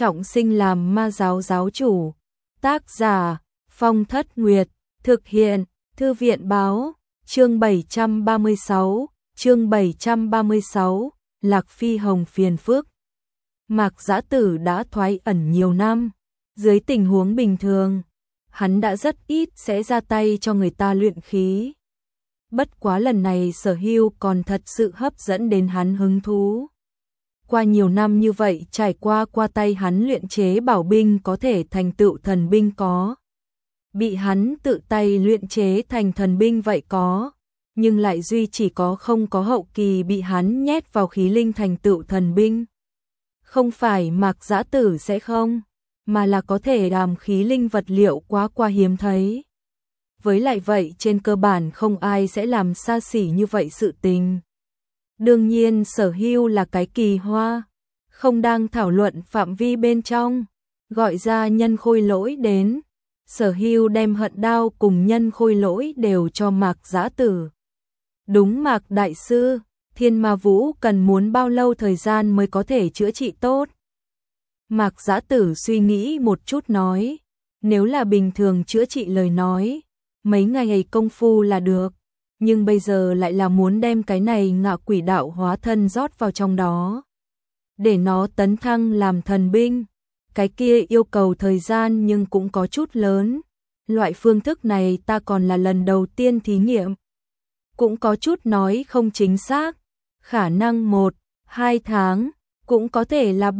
trọng sinh làm ma giáo giáo chủ. Tác giả Phong Thất Nguyệt, thực hiện Thư viện báo, chương 736, Lạc Phi Hồng phiền phức. Mạc Dã Tử đã thoái ẩn nhiều năm, dưới tình huống bình thường, hắn đã rất ít sẽ ra tay cho người ta luyện khí. Bất quá lần này Sở Hưu còn thật sự hấp dẫn đến hắn hứng thú. Qua nhiều năm như vậy trải qua tay hắn luyện chế bảo binh có thể thành tựu thần binh có. Bị hắn tự tay luyện chế thành thần binh vậy có, nhưng lại duy chỉ có không có hậu kỳ bị hắn nhét vào khí linh thành tựu thần binh. Không phải Mạc Dã Tử sẽ không, mà là có thể làm khí linh vật liệu quá hiếm thấy. Với lại vậy trên cơ bản không ai sẽ làm xa xỉ như vậy sự tình. Đương nhiên Sở Hưu là cái kỳ hoa, không đang thảo luận phạm vi bên trong, gọi ra Nhân Khôi Lỗi đến. Sở Hưu đem hận đao cùng Nhân Khôi Lỗi đều cho Mạc Dã Tử. Đúng Mạc đại sư, Thiên Ma Vũ cần muốn bao lâu thời gian mới có thể chữa trị tốt? Mạc Dã Tử suy nghĩ một chút nói, nếu là bình thường chữa trị lời nói, mấy ngày công phu là được, nhưng bây giờ lại là muốn đem cái này Ngạ Quỷ Đạo hóa thân rót vào trong đó, để nó tấn thăng làm thần binh. Cái kia yêu cầu thời gian nhưng cũng có chút lớn, loại phương thức này ta còn là lần đầu tiên thí nghiệm. Cũng có chút nói không chính xác, khả năng 1-2 tháng, cũng có thể là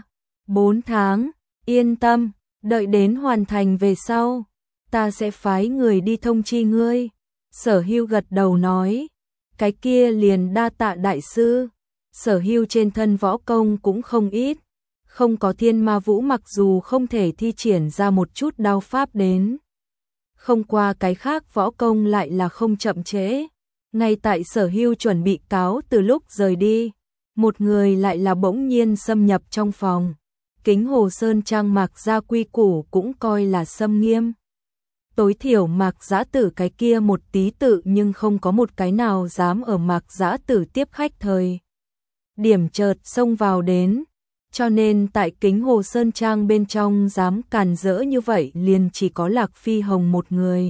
3-4 tháng, yên tâm, đợi đến hoàn thành về sau, ta sẽ phái người đi thông chi ngươi. Sở Hưu gật đầu nói, cái kia liền đa tạ đại sư. Sở Hưu trên thân võ công cũng không ít, không có Thiên Ma Vũ mặc dù không thể thi triển ra một chút đao pháp đến. Không qua cái khác võ công lại là không chậm trễ. Ngay tại Sở Hưu chuẩn bị cáo từ lúc rời đi, một người lại là bỗng nhiên xâm nhập trong phòng. Kính Hồ Sơn Trang Mạc gia quy củ cũng coi là xâm nghiêm. Tối thiểu Mạc Dã Tử cái kia một tí tự nhưng không có một cái nào dám ở Mạc Dã Tử tiếp khách thời điểm chợt xông vào đến. Cho nên tại Kính Hồ Sơn Trang bên trong dám càn rỡ như vậy liền chỉ có Lạc Phi Hồng một người.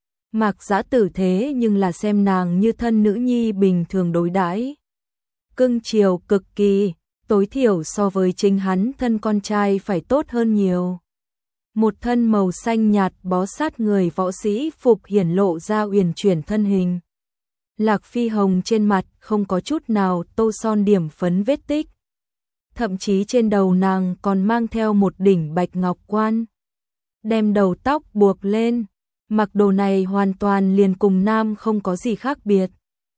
Mạc Dã Tử thế nhưng là xem nàng như thân nữ nhi bình thường đối đãi, cưng chiều cực kỳ, tối thiểu so với chính hắn thân con trai phải tốt hơn nhiều. Một thân màu xanh nhạt bó sát người võ sĩ phục hiển lộ ra uyển chuyển thân hình. Lạc Phi Hồng trên mặt không có chút nào tô son điểm phấn vết tích. Thậm chí trên đầu nàng còn mang theo một đỉnh bạch ngọc quan. Đem đầu tóc buộc lên, mặc đồ này hoàn toàn liền cùng nam không có gì khác biệt.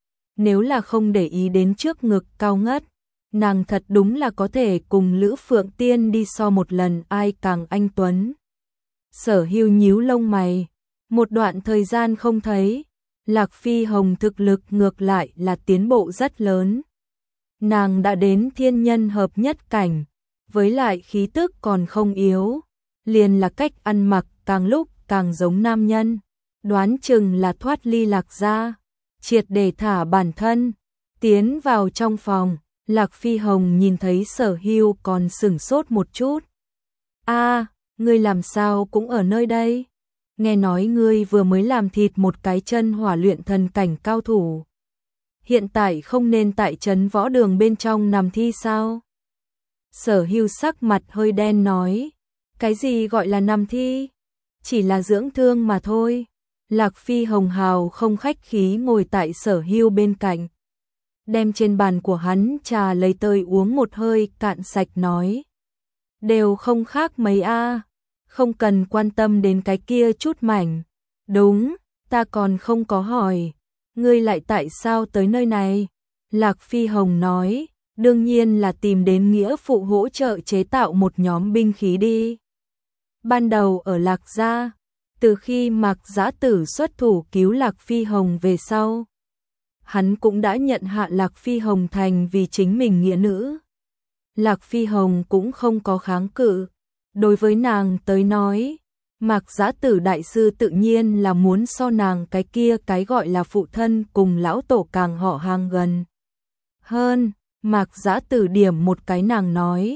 Nếu là không để ý đến trước ngực cao ngất, nàng thật đúng là có thể cùng Lữ Phượng Tiên đi so một lần ai càng anh tuấn. Sở Hưu nhíu lông mày, một đoạn thời gian không thấy, Lạc Phi Hồng thực lực ngược lại là tiến bộ rất lớn. Nàng đã đến thiên nhân hợp nhất cảnh, với lại khí tức còn không yếu, liền là cách ăn mặc càng lúc càng giống nam nhân, đoán chừng là thoát ly Lạc gia, triệt để thả bản thân, tiến vào trong phòng. Lạc Phi Hồng nhìn thấy Sở Hưu còn sửng sốt một chút. A, ngươi làm sao cũng ở nơi đây? Nghe nói ngươi vừa mới làm thịt một cái chân hỏa luyện thần cảnh cao thủ. Hiện tại không nên tại trấn võ đường bên trong nằm thi sao? Sở Hưu sắc mặt hơi đen nói, cái gì gọi là nằm thi? Chỉ là dưỡng thương mà thôi. Lạc Phi Hồng hào không khách khí ngồi tại Sở Hưu bên cạnh, đem trên bàn của hắn trà lấy tới uống một hơi cạn sạch nói, đều không khác mấy a, không cần quan tâm đến cái kia chút mảnh. Đúng, ta còn không có hỏi, ngươi lại tại sao tới nơi này? Lạc Phi Hồng nói, đương nhiên là tìm đến nghĩa phụ hỗ trợ chế tạo một nhóm binh khí đi. Ban đầu ở Lạc gia, từ khi Mạc Dã Tử xuất thủ cứu Lạc Phi Hồng về sau, hắn cũng đã nhận hạ Lạc Phi Hồng thành vì chính mình nghĩa nữ. Lạc Phi Hồng cũng không có kháng cự. Đối với nàng tới nói, Mạc Dã Tử đại sư tự nhiên là muốn so nàng cái kia cái gọi là phụ thân cùng lão tổ càng họ hàng gần hơn. Mạc Dã Tử điểm một cái nàng nói,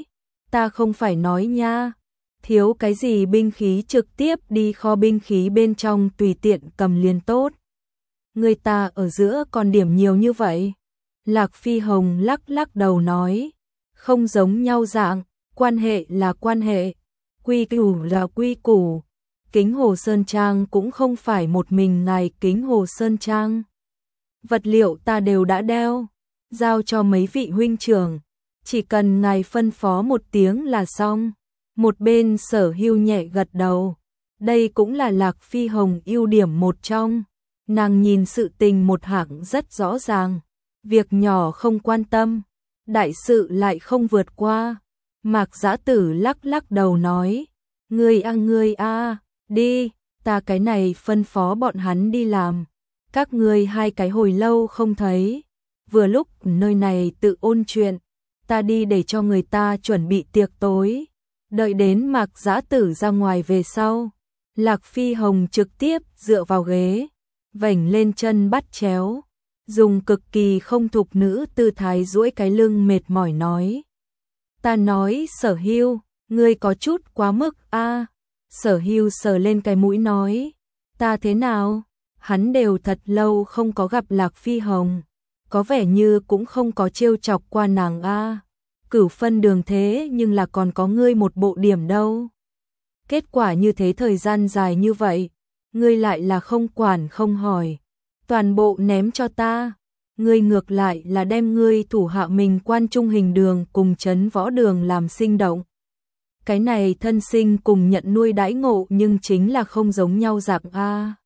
ta không phải nói nha, thiếu cái gì binh khí trực tiếp đi kho binh khí bên trong tùy tiện cầm liền tốt. Người ta ở giữa còn điểm nhiều như vậy. Lạc Phi Hồng lắc lắc đầu nói, không giống nhau dạng, quan hệ là quan hệ, quy củ là quy củ. Kính Hồ Sơn Trang cũng không phải một mình ngài Kính Hồ Sơn Trang. Vật liệu ta đều đã đeo, giao cho mấy vị huynh trưởng, chỉ cần ngài phân phó một tiếng là xong. Một bên Sở Hưu nhẹ gật đầu, đây cũng là Lạc Phi Hồng ưu điểm một trong, nàng nhìn sự tình một hạng rất rõ ràng, việc nhỏ không quan tâm, đại sự lại không vượt qua. Mạc Giã Tử lắc lắc đầu nói, ngươi a, đi, ta cái này phân phó bọn hắn đi làm, các ngươi hai cái hồi lâu không thấy, vừa lúc nơi này tự ôn chuyện, ta đi để cho người ta chuẩn bị tiệc tối. Đợi đến Mạc Giã Tử ra ngoài về sau, Lạc Phi Hồng trực tiếp dựa vào ghế, vểnh lên chân bắt chéo, dùng cực kỳ không thục nữ tư thái duỗi cái lưng mệt mỏi nói. Ta nói Sở Hưu, ngươi có chút quá mức a. Sở Hưu sờ lên cái mũi nói, ta thế nào? Hắn đều thật lâu không có gặp Lạc Phi Hồng, có vẻ như cũng không có trêu chọc qua nàng a. Cửu Phân Đường thế nhưng là còn có ngươi một bộ điểm đâu. Kết quả như thế thời gian dài như vậy, ngươi lại là không quản không hỏi, toàn bộ ném cho ta. Ngươi ngược lại là đem ngươi thủ hạ mình Quan Trung Hình Đường cùng Trấn Võ Đường làm sinh động. Cái này thân sinh cùng nhận nuôi đãi ngộ nhưng chính là không giống nhau dạng a.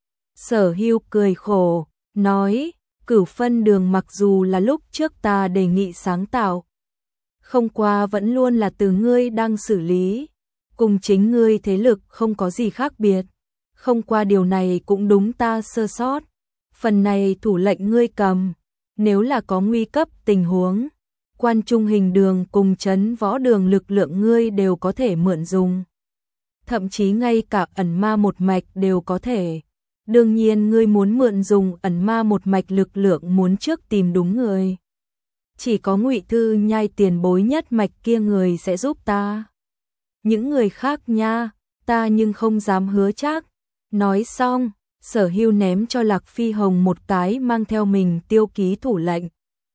Sở Hưu cười khổ, nói, Cửu Phân Đường mặc dù là lúc trước ta đề nghị sáng tạo, không qua vẫn luôn là từ ngươi đang xử lý, cùng chính ngươi thế lực không có gì khác biệt, không qua điều này cũng đúng ta sơ sót, phần này thủ lệnh ngươi cầm, nếu là có nguy cấp tình huống, Quan Trung Hình Đường cùng Trấn Võ Đường lực lượng ngươi đều có thể mượn dùng, thậm chí ngay cả ẩn ma một mạch đều có thể. Đương nhiên ngươi muốn mượn dùng ẩn ma một mạch lực lượng muốn trước tìm đúng người. Chỉ có Ngụy Thư Nhai tiền bối nhất mạch kia người sẽ giúp ta. Những người khác nha, ta nhưng không dám hứa chắc. Nói xong, Sở Hưu ném cho Lạc Phi Hồng một cái mang theo mình tiêu ký thủ lệnh.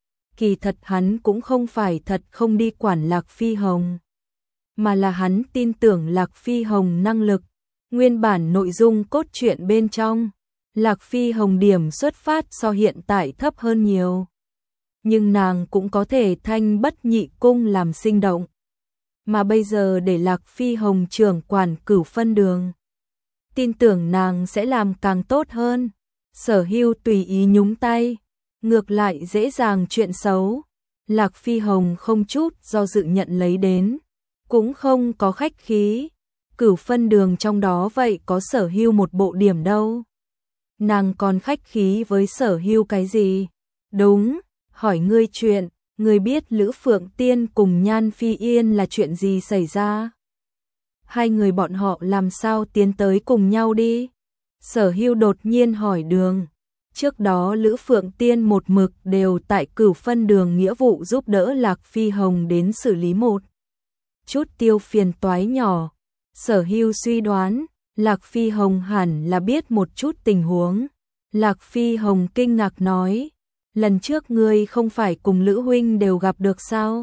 Kỳ thật hắn cũng không phải thật không đi quản Lạc Phi Hồng, mà là hắn tin tưởng Lạc Phi Hồng năng lực. Nguyên bản nội dung cốt truyện bên trong, Lạc Phi Hồng điểm xuất phát so hiện tại thấp hơn nhiều. Nhưng nàng cũng có thể thanh bất nhị cung làm sinh động. Mà bây giờ để Lạc Phi Hồng trưởng quản Cửu Phân Đường, tin tưởng nàng sẽ làm càng tốt hơn. Sở Hưu tùy ý nhúng tay, ngược lại dễ dàng chuyện xấu. Lạc Phi Hồng không chút do dự nhận lấy đến, cũng không có khách khí. Cửu Phân Đường trong đó vậy có Sở Hưu một bộ điểm đâu. Nàng còn khách khí với Sở Hưu cái gì? Đúng, hỏi ngươi chuyện, ngươi biết Lữ Phượng Tiên cùng Nhan Phi Yên là chuyện gì xảy ra? Hai người bọn họ làm sao tiến tới cùng nhau đi? Sở Hưu đột nhiên hỏi Đường. Trước đó Lữ Phượng Tiên một mực đều tại Cửu Phân Đường nghĩa vụ giúp đỡ Lạc Phi Hồng đến xử lý một chút tiêu phiền toái nhỏ. Sở Hưu suy đoán, Lạc Phi Hồng hẳn là biết một chút tình huống. Lạc Phi Hồng kinh ngạc nói, lần trước ngươi không phải cùng Lữ huynh đều gặp được sao?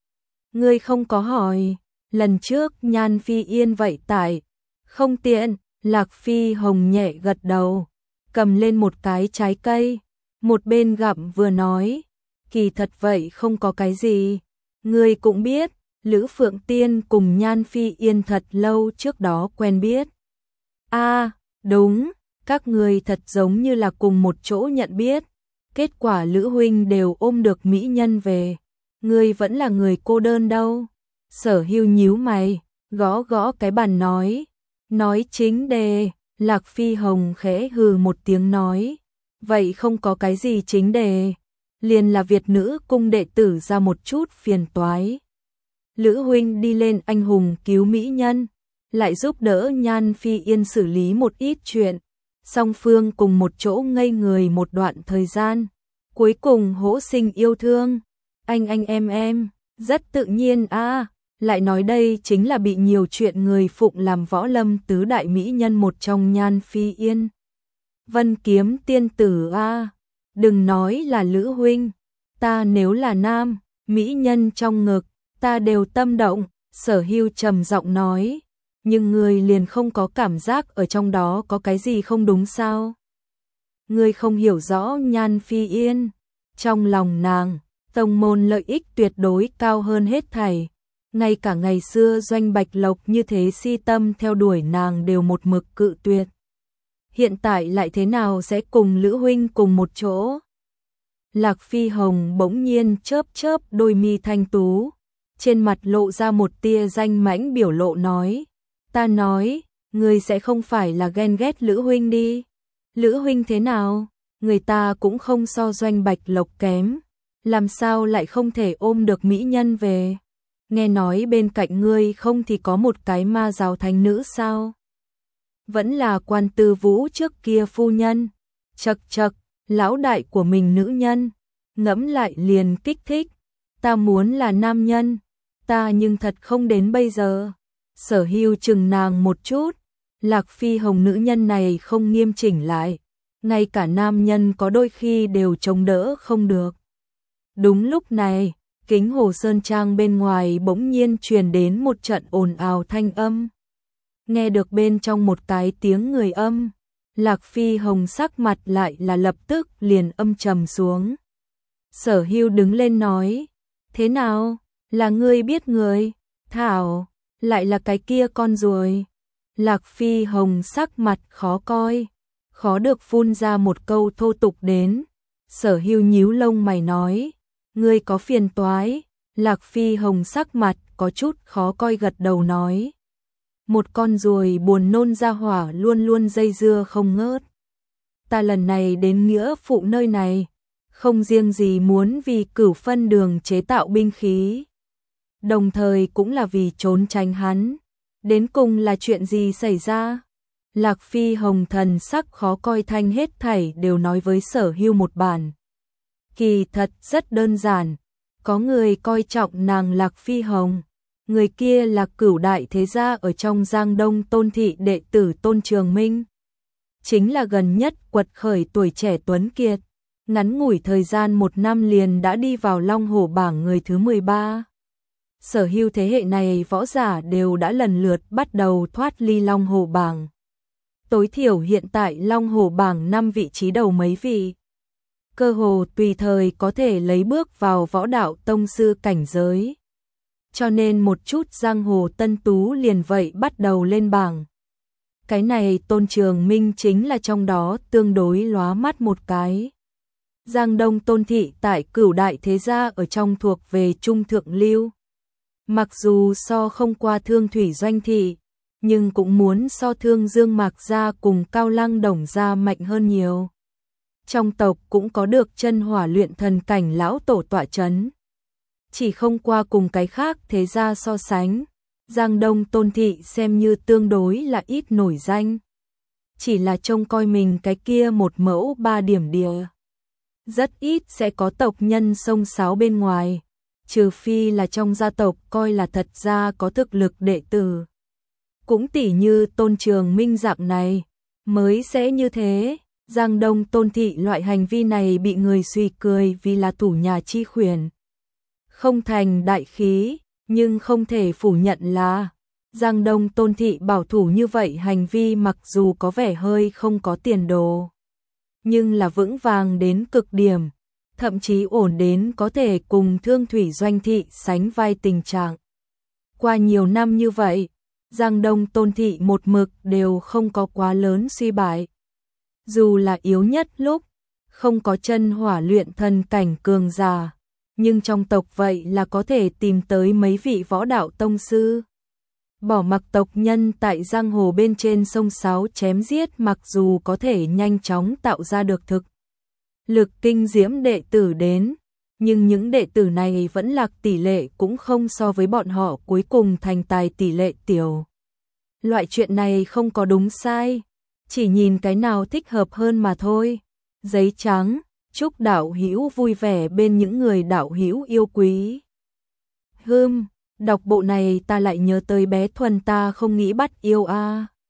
Ngươi không có hỏi, lần trước Nhan Phi Yên vậy tại, không tiện. Lạc Phi Hồng nhẹ gật đầu, cầm lên một cái trái cây, một bên gặm vừa nói, kỳ thật vậy không có cái gì, ngươi cũng biết. Lữ Phượng Tiên cùng Nhan Phi Yên thật lâu trước đó quen biết. Đúng, các người thật giống như là cùng một chỗ nhận biết. Kết quả Lữ huynh đều ôm được mỹ nhân về. Ngươi vẫn là người cô đơn đâu. Sở Hưu nhíu mày, gõ gõ cái bàn nói chính đề. Lạc Phi Hồng khẽ hừ một tiếng nói, vậy không có cái gì chính đề, liền là Việt nữ cung đệ tử ra một chút phiền toái. Lữ huynh đi lên anh hùng cứu mỹ nhân, lại giúp đỡ Nhan Phi Yên xử lý một ít chuyện, song phương cùng một chỗ ngây người một đoạn thời gian, cuối cùng hỗ sinh yêu thương. Anh em, rất tự nhiên a. lại nói đây chính là bị nhiều chuyện người phụng làm võ lâm tứ đại mỹ nhân một trong Nhan Phi Yên. Vân Kiếm tiên tử a, đừng nói là Lữ huynh, ta nếu là nam, mỹ nhân trong ngực, ta đều tâm động, Sở Hưu trầm giọng nói, nhưng người liền không có cảm giác ở trong đó có cái gì không đúng sao? Ngươi không hiểu rõ Nhan Phi Yên, trong lòng nàng, tông môn lợi ích tuyệt đối cao hơn hết thảy. Ngay cả ngày xưa Doanh Bạch Lộc như thế si tâm theo đuổi nàng đều một mực cự tuyệt. Hiện tại lại thế nào sẽ cùng Lữ huynh cùng một chỗ? Lạc Phi Hồng bỗng nhiên chớp chớp đôi mi thanh tú, trên mặt lộ ra một tia danh mãnh biểu lộ nói, ta nói, ngươi sẽ không phải là ghen ghét Lữ huynh đi. Lữ huynh thế nào? Người ta cũng không so Doanh Bạch Lộc kém, làm sao lại không thể ôm được mỹ nhân về? Nghe nói bên cạnh ngươi không thì có một cái ma giáo thánh nữ sao? Vẫn là Quan Tư Vũ trước kia phu nhân. Chậc chậc, lão đại của mình nữ nhân, ngẫm lại liền kích thích. Ta muốn là nam nhân, ta nhưng thật không đến bây giờ. Sở Hưu chừng nàng một chút, Lạc Phi Hồng nữ nhân này không nghiêm chỉnh lại, ngay cả nam nhân có đôi khi đều chống đỡ không được. Đúng lúc này, kính Hồ Sơn Trang bên ngoài bỗng nhiên truyền đến một trận ồn ào thanh âm. Nghe được bên trong một cái tiếng người âm, Lạc Phi Hồng sắc mặt lại là lập tức liền âm trầm xuống. Sở Hưu đứng lên nói, thế nào, là ngươi biết người, thảo, lại là cái kia con ruồi. Lạc Phi Hồng sắc mặt khó coi, khó được phun ra một câu thô tục đến. Sở Hưu nhíu lông mày nói, ngươi có phiền toái. Lạc Phi Hồng sắc mặt có chút khó coi gật đầu nói, một con ruồi buồn nôn ra hỏa luôn luôn dây dưa không ngớt. Ta lần này đến nghĩa phụ nơi này, không riêng gì muốn vì Cửu Phân Đường chế tạo binh khí, đồng thời cũng là vì trốn tránh hắn. Đến cùng là chuyện gì xảy ra? Lạc Phi Hồng thần sắc khó coi thanh hết thảy đều nói với Sở Hưu một bản. Kỳ thật rất đơn giản, có người coi trọng nàng Lạc Phi Hồng, người kia là Cửu đại thế gia ở trong Giang Đông Tôn thị đệ tử Tôn Trường Minh. Chính là gần nhất quật khởi tuổi trẻ tuấn kiệt, ngắn ngủi thời gian 1 năm liền đã đi vào Long Hổ bảng người thứ 13. Sở Hưu thế hệ này võ giả đều đã lần lượt bắt đầu thoát ly Long Hổ bảng. Tối thiểu hiện tại Long Hổ bảng 5 vị trí đầu mấy vị. Cơ hồ tùy thời có thể lấy bước vào võ đạo tông sư cảnh giới. Cho nên một chút giang hồ tân tú liền vậy bắt đầu lên bảng. Cái này Tôn Trường Minh chính là trong đó tương đối lóa mắt một cái. Giang Đông Tôn thị tại Cửu đại thế gia ở trong thuộc về trung thượng lưu. Mặc dù so không qua Thương Thủy Doanh thị, nhưng cũng muốn so Thương Dương Mạc gia cùng Cao Lăng Đồng gia mạnh hơn nhiều. Trong tộc cũng có được chân hỏa luyện thần cảnh lão tổ tọa chấn. Chỉ không qua cùng cái khác thế gia so sánh, Giang Đông Tôn thị xem như tương đối là ít nổi danh. Chỉ là trông coi mình cái kia một mẫu 3 điểm địa. Rất ít sẽ có tộc nhân xông xáo bên ngoài, trừ phi là trong gia tộc coi là thật ra có thực lực đệ tử. Cũng tỉ như Tôn Trường Minh dạng này, mới sẽ như thế. Giang Đông Tôn thị loại hành vi này bị người suy cười vì là thủ nhà chi khuyển. Không thành đại khí, nhưng không thể phủ nhận là Giang Đông Tôn thị bảo thủ như vậy hành vi mặc dù có vẻ hơi không có tiền đồ, nhưng là vững vàng đến cực điểm, thậm chí ổn đến có thể cùng Thương Thủy Doanh thị sánh vai tình trạng. Qua nhiều năm như vậy, Giang Đông Tôn thị một mực đều không có quá lớn suy bại. Dù là yếu nhất lúc, không có chân hỏa luyện thần cảnh cường giả, nhưng trong tộc vậy là có thể tìm tới mấy vị võ đạo tông sư. Bỏ mặc tộc nhân tại giang hồ bên trên sông sáo chém giết mặc dù có thể nhanh chóng tạo ra được thực lực kinh diễm đệ tử đến, nhưng những đệ tử này vẫn lạc tỷ lệ cũng không so với bọn họ cuối cùng thành tài tỷ lệ tiểu. Loại chuyện này không có đúng sai, chỉ nhìn cái nào thích hợp hơn mà thôi. Giấy trắng, chúc đạo hữu vui vẻ bên những người đạo hữu yêu quý. Đọc bộ này ta lại nhớ tới bé Thuần, ta không nghĩ bắt yêu a.